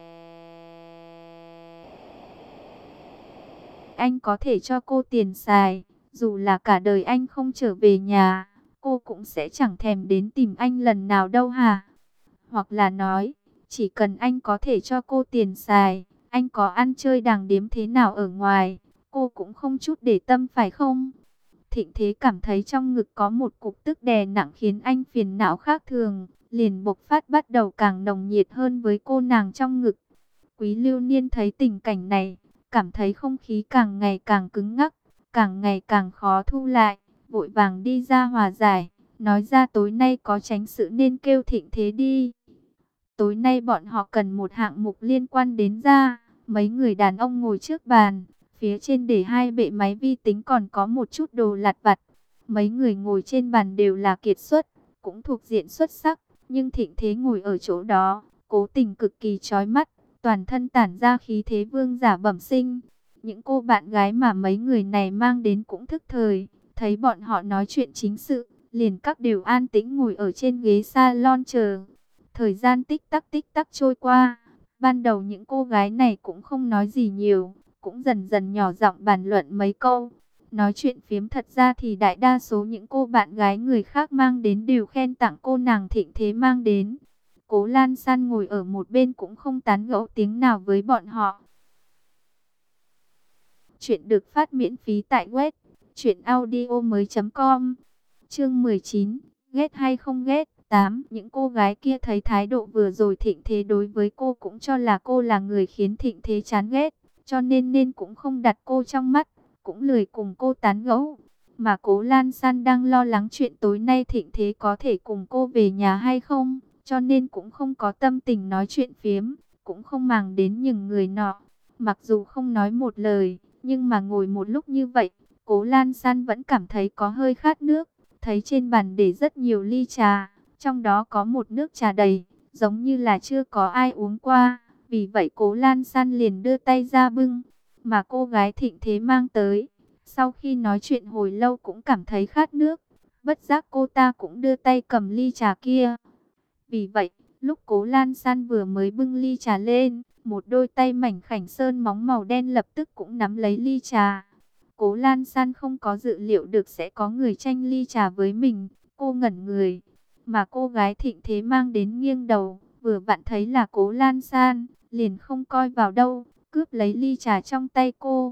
anh có thể cho cô tiền xài, dù là cả đời anh không trở về nhà, cô cũng sẽ chẳng thèm đến tìm anh lần nào đâu hả? Hoặc là nói, chỉ cần anh có thể cho cô tiền xài, anh có ăn chơi đàng điếm thế nào ở ngoài, cô cũng không chút để tâm phải không? Thịnh Thế cảm thấy trong ngực có một cục tức đè nặng khiến anh phiền não khác thường, liền bộc phát bắt đầu càng nồng nhiệt hơn với cô nàng trong ngực. Quý Lưu Niên thấy tình cảnh này, cảm thấy không khí càng ngày càng cứng ngắc, càng ngày càng khó thu lại, vội vàng đi ra hòa giải, nói ra tối nay có tránh sự nên kêu Thịnh Thế đi. Tối nay bọn họ cần một hạng mục liên quan đến ra, mấy người đàn ông ngồi trước bàn, phía trên để hai bệ máy vi tính còn có một chút đồ lặt vặt. Mấy người ngồi trên bàn đều là kiệt xuất, cũng thuộc diện xuất sắc, nhưng Thịnh Thế ngồi ở chỗ đó, cố tình cực kỳ chói mắt, toàn thân tản ra khí thế vương giả bẩm sinh. Những cô bạn gái mà mấy người này mang đến cũng thức thời, thấy bọn họ nói chuyện chính sự, liền các đều an tĩnh ngồi ở trên ghế salon chờ. Thời gian tích tắc tích tắc trôi qua, ban đầu những cô gái này cũng không nói gì nhiều, cũng dần dần nhỏ giọng bàn luận mấy câu. Nói chuyện phiếm thật ra thì đại đa số những cô bạn gái người khác mang đến đều khen tặng cô nàng Thịnh Thế mang đến. Cố Lan San ngồi ở một bên cũng không tán gẫu tiếng nào với bọn họ. Chuyện được phát miễn phí tại web truyện audio mới chấm com. Chương mười chín, ghét hay không ghét. tám. Những cô gái kia thấy thái độ vừa rồi Thịnh Thế đối với cô cũng cho là cô là người khiến Thịnh Thế chán ghét, cho nên nên cũng không đặt cô trong mắt, cũng lười cùng cô tán gẫu. Mà Cố Lan San đang lo lắng chuyện tối nay Thịnh Thế có thể cùng cô về nhà hay không, cho nên cũng không có tâm tình nói chuyện phiếm, cũng không màng đến những người nọ. Mặc dù không nói một lời, nhưng mà ngồi một lúc như vậy, Cố Lan San vẫn cảm thấy có hơi khát nước. Thấy trên bàn để rất nhiều ly trà, trong đó có một nước trà đầy, giống như là chưa có ai uống qua. Vì vậy Cố Lan San liền đưa tay ra bưng, mà cô gái Thịnh Thế mang tới. Sau khi nói chuyện hồi lâu cũng cảm thấy khát nước, bất giác cô ta cũng đưa tay cầm ly trà kia. Vì vậy, lúc Cố Lan San vừa mới bưng ly trà lên, một đôi tay mảnh khảnh sơn móng màu đen lập tức cũng nắm lấy ly trà. Cố Lan San không có dự liệu được sẽ có người tranh ly trà với mình, cô ngẩn người. Mà cô gái Thịnh Thế mang đến nghiêng đầu, vừa vặn thấy là Cố Lan San, liền không coi vào đâu, cướp lấy ly trà trong tay cô.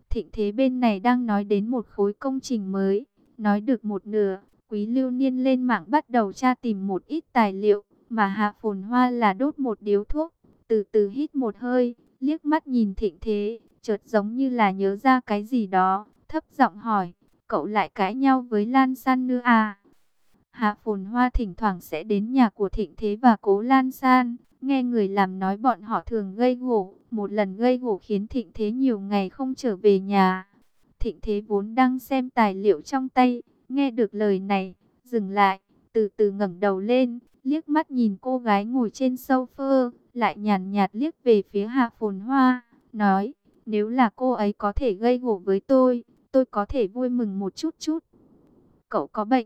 Thịnh Thế bên này đang nói đến một khối công trình mới, nói được một nửa, Quý Lưu Niên lên mạng bắt đầu tra tìm một ít tài liệu, mà Hạ Phồn Hoa là đốt một điếu thuốc, từ từ hít một hơi, liếc mắt nhìn Thịnh Thế, chợt giống như là nhớ ra cái gì đó, thấp giọng hỏi, cậu lại cãi nhau với Lan San nữa à? Hạ Phồn Hoa thỉnh thoảng sẽ đến nhà của Thịnh Thế và Cố Lan San, nghe người làm nói bọn họ thường gây gổ, một lần gây gổ khiến Thịnh Thế nhiều ngày không trở về nhà. Thịnh Thế vốn đang xem tài liệu trong tay, nghe được lời này, dừng lại, từ từ ngẩng đầu lên, liếc mắt nhìn cô gái ngồi trên sofa, lại nhàn nhạt liếc về phía Hạ Phồn Hoa, nói, nếu là cô ấy có thể gây gổ với tôi, tôi có thể vui mừng một chút chút. Cậu có bệnh?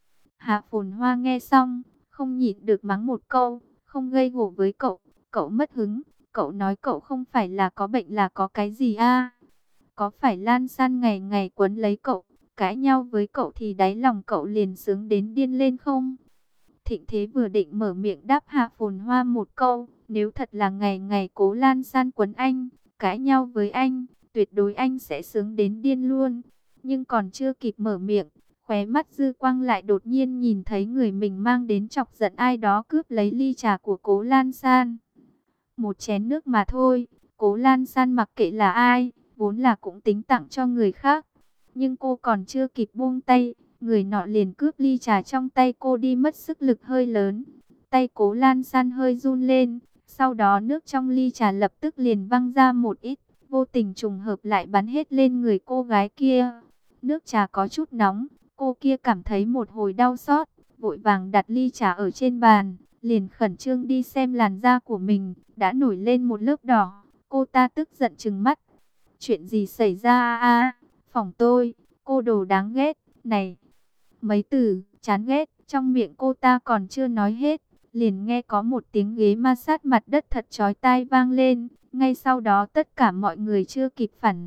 Hạ Phồn Hoa nghe xong, không nhịn được mắng một câu, không gây gổ với cậu, cậu mất hứng, cậu nói cậu không phải là có bệnh là có cái gì a? Có phải Lan San ngày ngày quấn lấy cậu, cãi nhau với cậu thì đáy lòng cậu liền sướng đến điên lên không? Thịnh Thế vừa định mở miệng đáp Hạ Phồn Hoa một câu, nếu thật là ngày ngày Cố Lan San quấn anh, cãi nhau với anh, tuyệt đối anh sẽ sướng đến điên luôn. Nhưng còn chưa kịp mở miệng, khóe mắt dư quang lại đột nhiên nhìn thấy người mình mang đến chọc giận ai đó cướp lấy ly trà của Cố Lan San. Một chén nước mà thôi, Cố Lan San mặc kệ là ai, vốn là cũng tính tặng cho người khác. Nhưng cô còn chưa kịp buông tay, người nọ liền cướp ly trà trong tay cô đi mất sức lực hơi lớn. Tay Cố Lan San hơi run lên, sau đó nước trong ly trà lập tức liền văng ra một ít, vô tình trùng hợp lại bắn hết lên người cô gái kia. Nước trà có chút nóng, cô kia cảm thấy một hồi đau xót, vội vàng đặt ly trà ở trên bàn, liền khẩn trương đi xem làn da của mình, đã nổi lên một lớp đỏ. Cô ta tức giận trừng mắt. Chuyện gì xảy ra a a? Phòng tôi, cô đồ đáng ghét, này. Mấy từ, chán ghét, trong miệng cô ta còn chưa nói hết, liền nghe có một tiếng ghế ma sát mặt đất thật chói tai vang lên. Ngay sau đó tất cả mọi người chưa kịp phản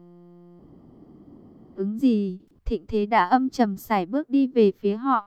ứng gì, Thịnh Thế đã âm trầm sải bước đi về phía họ.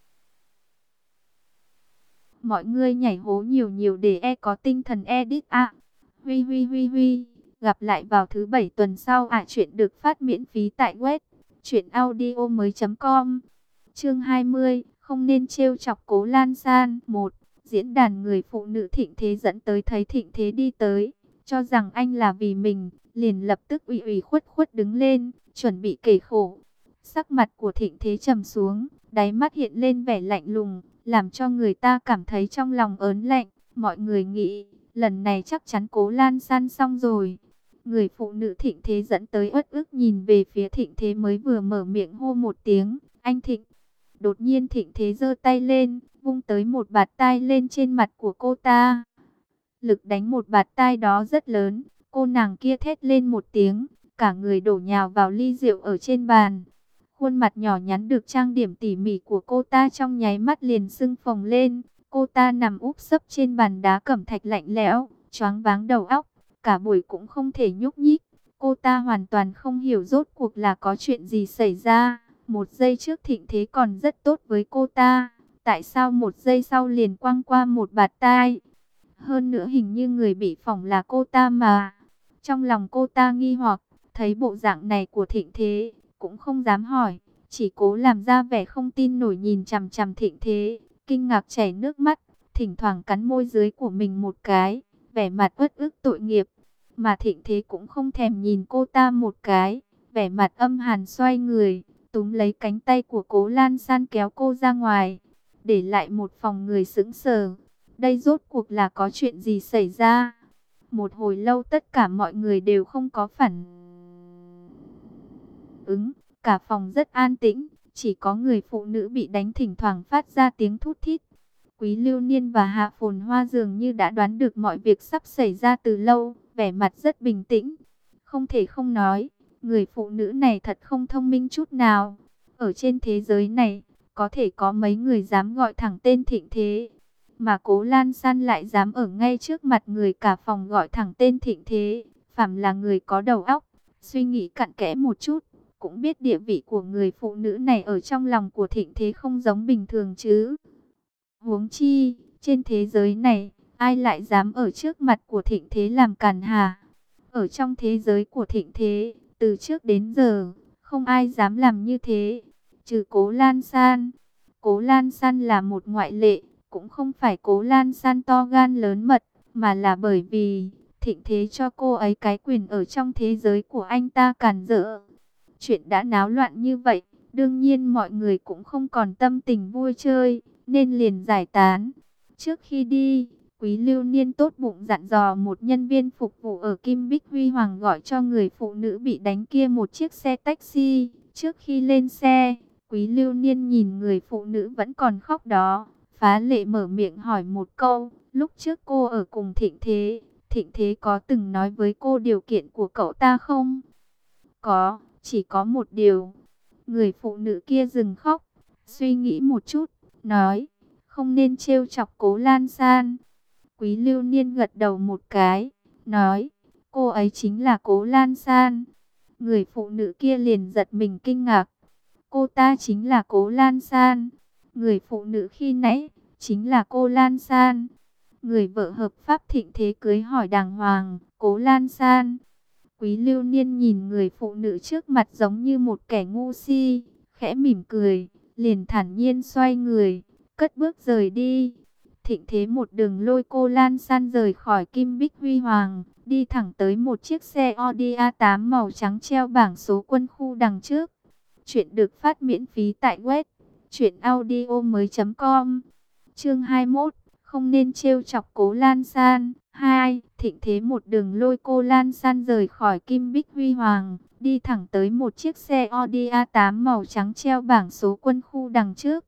Mọi người nhảy hố nhiều nhiều để e có tinh thần edit ạ. Huy huy huy huy. Gặp lại vào thứ bảy tuần sau ạ. À, chuyện được phát miễn phí tại web truyện audio mới com. Chương hai mươi, không nên trêu chọc Cố Lan San. một. Diễn đàn người phụ nữ Thịnh Thế dẫn tới thấy Thịnh Thế đi tới, cho rằng anh là vì mình, liền lập tức ủy ủy khuất khuất đứng lên, chuẩn bị kể khổ. Sắc mặt của Thịnh Thế trầm xuống, đáy mắt hiện lên vẻ lạnh lùng, làm cho người ta cảm thấy trong lòng ớn lạnh. Mọi người nghĩ, lần này chắc chắn Cố Lan San xong rồi. Người phụ nữ Thịnh Thế dẫn tới uất ức nhìn về phía Thịnh Thế mới vừa mở miệng hô một tiếng, anh Thịnh. Đột nhiên Thịnh Thế giơ tay lên, vung tới một bạt tai lên trên mặt của cô ta. Lực đánh một bạt tai đó rất lớn, cô nàng kia thét lên một tiếng, cả người đổ nhào vào ly rượu ở trên bàn. Khuôn mặt nhỏ nhắn được trang điểm tỉ mỉ của cô ta trong nháy mắt liền sưng phồng lên. Cô ta nằm úp sấp trên bàn đá cẩm thạch lạnh lẽo, choáng váng đầu óc, cả buổi cũng không thể nhúc nhích. Cô ta hoàn toàn không hiểu rốt cuộc là có chuyện gì xảy ra. Một giây trước Thịnh Thế còn rất tốt với cô ta, tại sao một giây sau liền quăng qua một bạt tai? Hơn nữa hình như người bị phỏng là cô ta mà. Trong lòng cô ta nghi hoặc, thấy bộ dạng này của Thịnh Thế, cũng không dám hỏi, chỉ cố làm ra vẻ không tin nổi nhìn chằm chằm Thịnh Thế, kinh ngạc chảy nước mắt, thỉnh thoảng cắn môi dưới của mình một cái, vẻ mặt uất ức tội nghiệp. Mà Thịnh Thế cũng không thèm nhìn cô ta một cái, vẻ mặt âm hàn xoay người, túm lấy cánh tay của Cố Lan San kéo cô ra ngoài, để lại một phòng người sững sờ. Đây rốt cuộc là có chuyện gì xảy ra? Một hồi lâu tất cả mọi người đều không có phản ứng, cả phòng rất an tĩnh, chỉ có người phụ nữ bị đánh thỉnh thoảng phát ra tiếng thút thít. Quý Lưu Niên và Hạ Phồn Hoa dường như đã đoán được mọi việc sắp xảy ra từ lâu, vẻ mặt rất bình tĩnh. Không thể không nói, người phụ nữ này thật không thông minh chút nào. Ở trên thế giới này, có thể có mấy người dám gọi thẳng tên Thịnh Thế, mà Cố Lan San lại dám ở ngay trước mặt người cả phòng gọi thẳng tên Thịnh Thế. Phàm là người có đầu óc, suy nghĩ cặn kẽ một chút, cũng biết địa vị của người phụ nữ này ở trong lòng của Thịnh Thế không giống bình thường chứ. Huống chi, trên thế giới này, ai lại dám ở trước mặt của Thịnh Thế làm càn hà? Ở trong thế giới của Thịnh Thế, Từ trước đến giờ, không ai dám làm như thế, trừ Cố Lan San. Cố Lan San là một ngoại lệ, cũng không phải Cố Lan San to gan lớn mật, mà là bởi vì Thịnh Thế cho cô ấy cái quyền ở trong thế giới của anh ta càn rỡ. Chuyện đã náo loạn như vậy, đương nhiên mọi người cũng không còn tâm tình vui chơi, nên liền giải tán. Trước khi đi, Quý Lưu Niên tốt bụng dặn dò một nhân viên phục vụ ở Kim Bích Huy Hoàng gọi cho người phụ nữ bị đánh kia một chiếc xe taxi. Trước khi lên xe, Quý Lưu Niên nhìn người phụ nữ vẫn còn khóc đó, phá lệ mở miệng hỏi một câu, lúc trước cô ở cùng Thịnh Thế, Thịnh Thế có từng nói với cô điều kiện của cậu ta không? Có, chỉ có một điều. Người phụ nữ kia dừng khóc, suy nghĩ một chút, nói, không nên trêu chọc Cố Lan San. Quý Lưu Niên gật đầu một cái, nói, cô ấy chính là Cố Lan San. Người phụ nữ kia liền giật mình kinh ngạc, cô ta chính là Cố Lan San. Người phụ nữ khi nãy, chính là cô Lan San. Người vợ hợp pháp Thịnh Thế cưới hỏi đàng hoàng, Cố Lan San. Quý Lưu Niên nhìn người phụ nữ trước mặt giống như một kẻ ngu si, khẽ mỉm cười, liền thản nhiên xoay người, cất bước rời đi. Thịnh Thế một đường lôi cô Lan San rời khỏi Kim Bích Huy Hoàng, đi thẳng tới một chiếc xe Audi a tám màu trắng treo bảng số quân khu đằng trước. Chuyện được phát miễn phí tại web truyện audio mới chấm com. Chương hai mươi mốt, không nên trêu chọc Cố Lan San. hai. Thịnh Thế một đường lôi cô Lan San rời khỏi Kim Bích Huy Hoàng, đi thẳng tới một chiếc xe Audi a tám màu trắng treo bảng số quân khu đằng trước.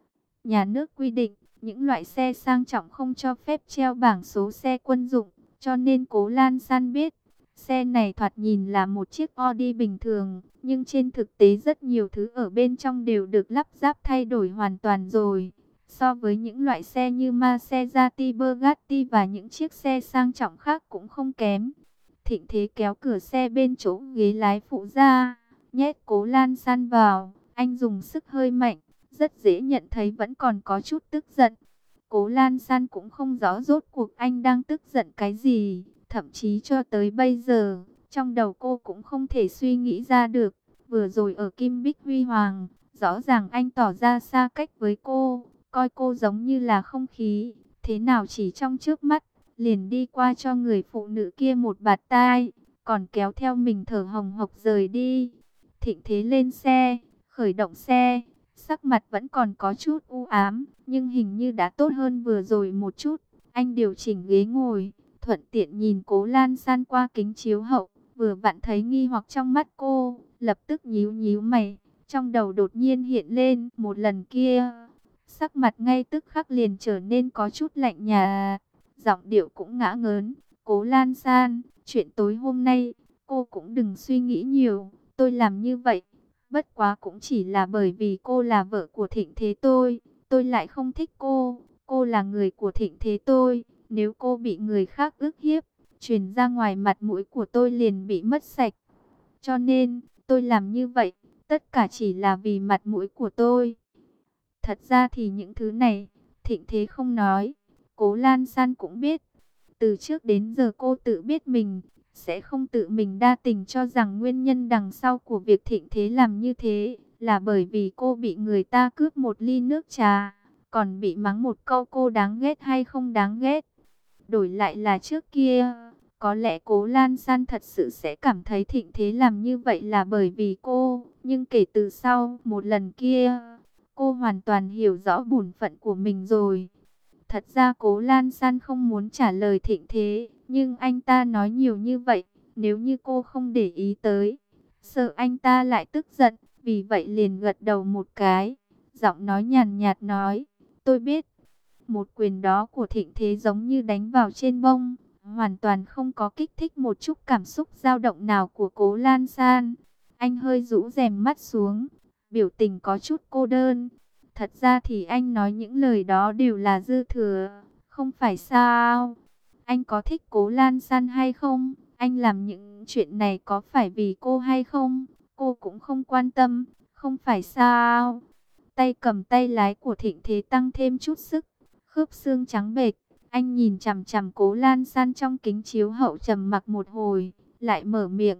Nhà nước quy định, những loại xe sang trọng không cho phép treo bảng số xe quân dụng, cho nên Cố Lan San biết, xe này thoạt nhìn là một chiếc Audi bình thường, nhưng trên thực tế rất nhiều thứ ở bên trong đều được lắp ráp thay đổi hoàn toàn rồi. So với những loại xe như Maserati, Bugatti và những chiếc xe sang trọng khác cũng không kém. Thịnh Thế kéo cửa xe bên chỗ ghế lái phụ ra, nhét Cố Lan San vào, anh dùng sức hơi mạnh, rất dễ nhận thấy vẫn còn có chút tức giận. Cố Lan San cũng không rõ rốt cuộc anh đang tức giận cái gì, thậm chí cho tới bây giờ, trong đầu cô cũng không thể suy nghĩ ra được. Vừa rồi ở Kim Bích Huy Hoàng, rõ ràng anh tỏ ra xa cách với cô, coi cô giống như là không khí, thế nào chỉ trong trước mắt, liền đi qua cho người phụ nữ kia một bạt tai, còn kéo theo mình thở hồng hộc rời đi. Thịnh Thế lên xe, khởi động xe, sắc mặt vẫn còn có chút u ám, nhưng hình như đã tốt hơn vừa rồi một chút. Anh điều chỉnh ghế ngồi, thuận tiện nhìn Cố Lan San qua kính chiếu hậu, vừa vặn thấy nghi hoặc trong mắt cô, lập tức nhíu nhíu mày, trong đầu đột nhiên hiện lên một lần kia. Sắc mặt ngay tức khắc liền trở nên có chút lạnh nhạt, giọng điệu cũng ngã ngớn. Cố Lan San, chuyện tối hôm nay, cô cũng đừng suy nghĩ nhiều, tôi làm như vậy, bất quá cũng chỉ là bởi vì cô là vợ của Thịnh Thế tôi, tôi lại không thích cô, cô là người của Thịnh Thế tôi, nếu cô bị người khác ức hiếp, truyền ra ngoài mặt mũi của tôi liền bị mất sạch. Cho nên, tôi làm như vậy, tất cả chỉ là vì mặt mũi của tôi. Thật ra thì những thứ này, Thịnh Thế không nói, Cố Lan San cũng biết. Từ trước đến giờ cô tự biết mình sẽ không tự mình đa tình, cho rằng nguyên nhân đằng sau của việc Thịnh Thế làm như thế là bởi vì cô bị người ta cướp một ly nước trà, còn bị mắng một câu cô đáng ghét hay không đáng ghét. Đổi lại là trước kia, có lẽ Cố Lan San thật sự sẽ cảm thấy Thịnh Thế làm như vậy là bởi vì cô, nhưng kể từ sau một lần kia, cô hoàn toàn hiểu rõ bổn phận của mình rồi. Thật ra Cố Lan San không muốn trả lời Thịnh Thế, nhưng anh ta nói nhiều như vậy, nếu như cô không để ý tới, sợ anh ta lại tức giận, vì vậy liền gật đầu một cái, giọng nói nhàn nhạt nói, tôi biết. Một quyền đó của Thịnh Thế giống như đánh vào trên bông, hoàn toàn không có kích thích một chút cảm xúc dao động nào của Cố Lan San. Anh hơi rũ rèm mắt xuống, biểu tình có chút cô đơn. Thật ra thì anh nói những lời đó đều là dư thừa, không phải sao? Anh có thích Cố Lan San hay không? Anh làm những chuyện này có phải vì cô hay không? Cô cũng không quan tâm, không phải sao? Tay cầm tay lái của Thịnh Thế tăng thêm chút sức, khớp xương trắng bệch. Anh nhìn chằm chằm Cố Lan San trong kính chiếu hậu, trầm mặc một hồi, lại mở miệng.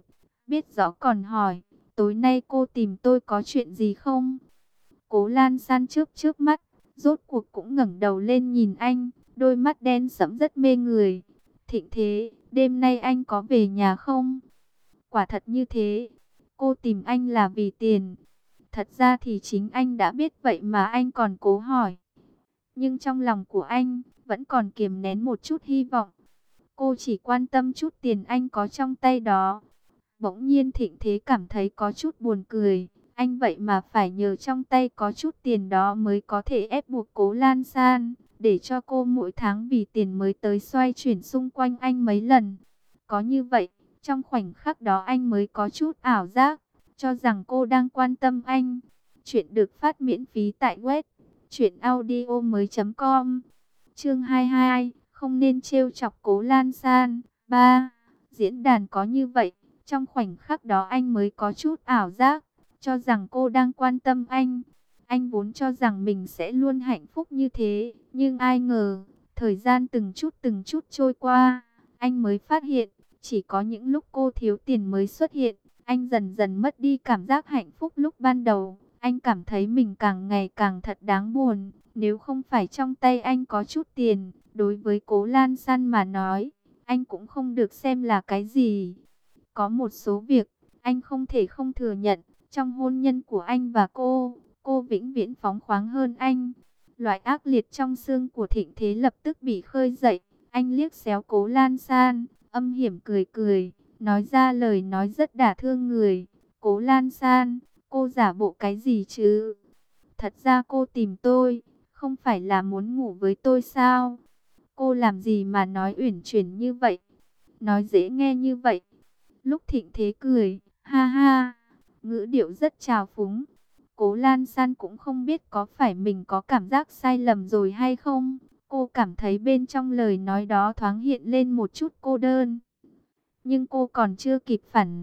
biết rõ còn hỏi, tối nay cô tìm tôi có chuyện gì không? Cố Lan San chớp chớp mắt, rốt cuộc cũng ngẩng đầu lên nhìn anh, đôi mắt đen sẫm rất mê người. Thịnh Thế, đêm nay anh có về nhà không? Quả thật như thế, cô tìm anh là vì tiền. Thật ra thì chính anh đã biết vậy mà anh còn cố hỏi. Nhưng trong lòng của anh vẫn còn kiềm nén một chút hy vọng. Cô chỉ quan tâm chút tiền anh có trong tay đó. Bỗng nhiên Thịnh Thế cảm thấy có chút buồn cười. Anh vậy mà phải nhờ trong tay có chút tiền đó mới có thể ép buộc Cố Lan San, để cho cô mỗi tháng vì tiền mới tới xoay chuyển xung quanh anh mấy lần. Có như vậy, trong khoảnh khắc đó anh mới có chút ảo giác, cho rằng cô đang quan tâm anh. Chuyện được phát miễn phí tại web truyện audio mới chấm com. Chương hai mươi hai, không nên trêu chọc Cố Lan San. ba. Diễn đàn có như vậy, trong khoảnh khắc đó anh mới có chút ảo giác, cho rằng cô đang quan tâm anh. Anh vốn cho rằng mình sẽ luôn hạnh phúc như thế, nhưng ai ngờ, thời gian từng chút từng chút trôi qua, anh mới phát hiện, chỉ có những lúc cô thiếu tiền mới xuất hiện, anh dần dần mất đi cảm giác hạnh phúc lúc ban đầu. Anh cảm thấy mình càng ngày càng thật đáng buồn, nếu không phải trong tay anh có chút tiền, đối với Cố Lan San mà nói, anh cũng không được xem là cái gì. Có một số việc, anh không thể không thừa nhận, trong hôn nhân của anh và cô, cô vĩnh viễn phóng khoáng hơn anh. Loại ác liệt trong xương của Thịnh Thế lập tức bị khơi dậy, anh liếc xéo Cố Lan San, âm hiểm cười cười, nói ra lời nói rất đả thương người. Cố Lan San, cô giả bộ cái gì chứ? Thật ra cô tìm tôi, không phải là muốn ngủ với tôi sao? Cô làm gì mà nói uyển chuyển như vậy? Nói dễ nghe như vậy. Lúc Thịnh Thế cười, ha ha, ngữ điệu rất trào phúng. Cố Lan San cũng không biết có phải mình có cảm giác sai lầm rồi hay không. Cô cảm thấy bên trong lời nói đó thoáng hiện lên một chút cô đơn. Nhưng cô còn chưa kịp phản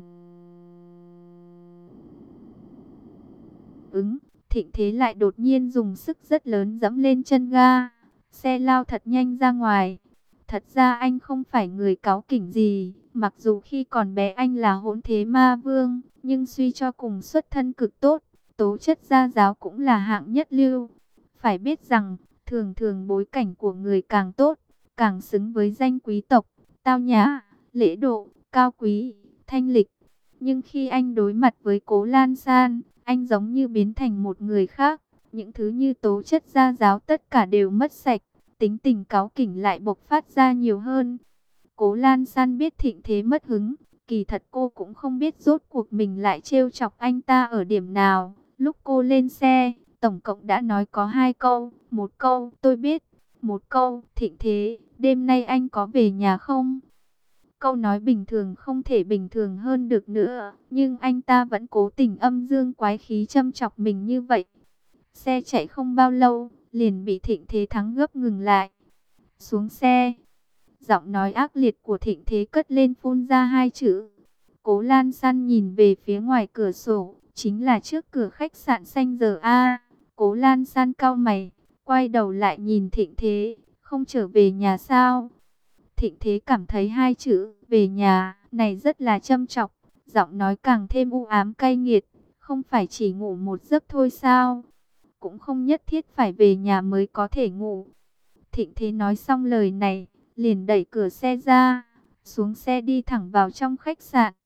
ứng, Thịnh Thế lại đột nhiên dùng sức rất lớn giẫm lên chân ga. Xe lao thật nhanh ra ngoài. Thật ra anh không phải người cáu kỉnh gì, mặc dù khi còn bé anh là hỗn thế ma vương, nhưng suy cho cùng xuất thân cực tốt, tố chất gia giáo cũng là hạng nhất lưu. Phải biết rằng, thường thường bối cảnh của người càng tốt, càng xứng với danh quý tộc, tao nhã, lễ độ, cao quý, thanh lịch. Nhưng khi anh đối mặt với Cố Lan San, anh giống như biến thành một người khác, những thứ như tố chất gia giáo tất cả đều mất sạch. Tính tình cáu kỉnh lại bộc phát ra nhiều hơn. Cố Lan San biết Thịnh Thế mất hứng, kỳ thật cô cũng không biết rốt cuộc mình lại trêu chọc anh ta ở điểm nào. Lúc cô lên xe, tổng cộng đã nói có hai câu, một câu tôi biết, một câu Thịnh Thế, đêm nay anh có về nhà không? Câu nói bình thường không thể bình thường hơn được nữa, nhưng anh ta vẫn cố tình âm dương quái khí châm chọc mình như vậy. Xe chạy không bao lâu, liền bị Thịnh Thế thắng gấp ngừng lại. Xuống xe. Giọng nói ác liệt của Thịnh Thế cất lên phun ra hai chữ. Cố Lan San nhìn về phía ngoài cửa sổ, chính là trước cửa khách sạn xanh giờ A. Cố Lan San cau mày, quay đầu lại nhìn Thịnh Thế, không trở về nhà sao? Thịnh Thế cảm thấy hai chữ về nhà này rất là châm chọc, giọng nói càng thêm u ám cay nghiệt. Không phải chỉ ngủ một giấc thôi sao? Cũng không nhất thiết phải về nhà mới có thể ngủ. Thịnh Thế nói xong lời này, liền đẩy cửa xe ra, xuống xe đi thẳng vào trong khách sạn.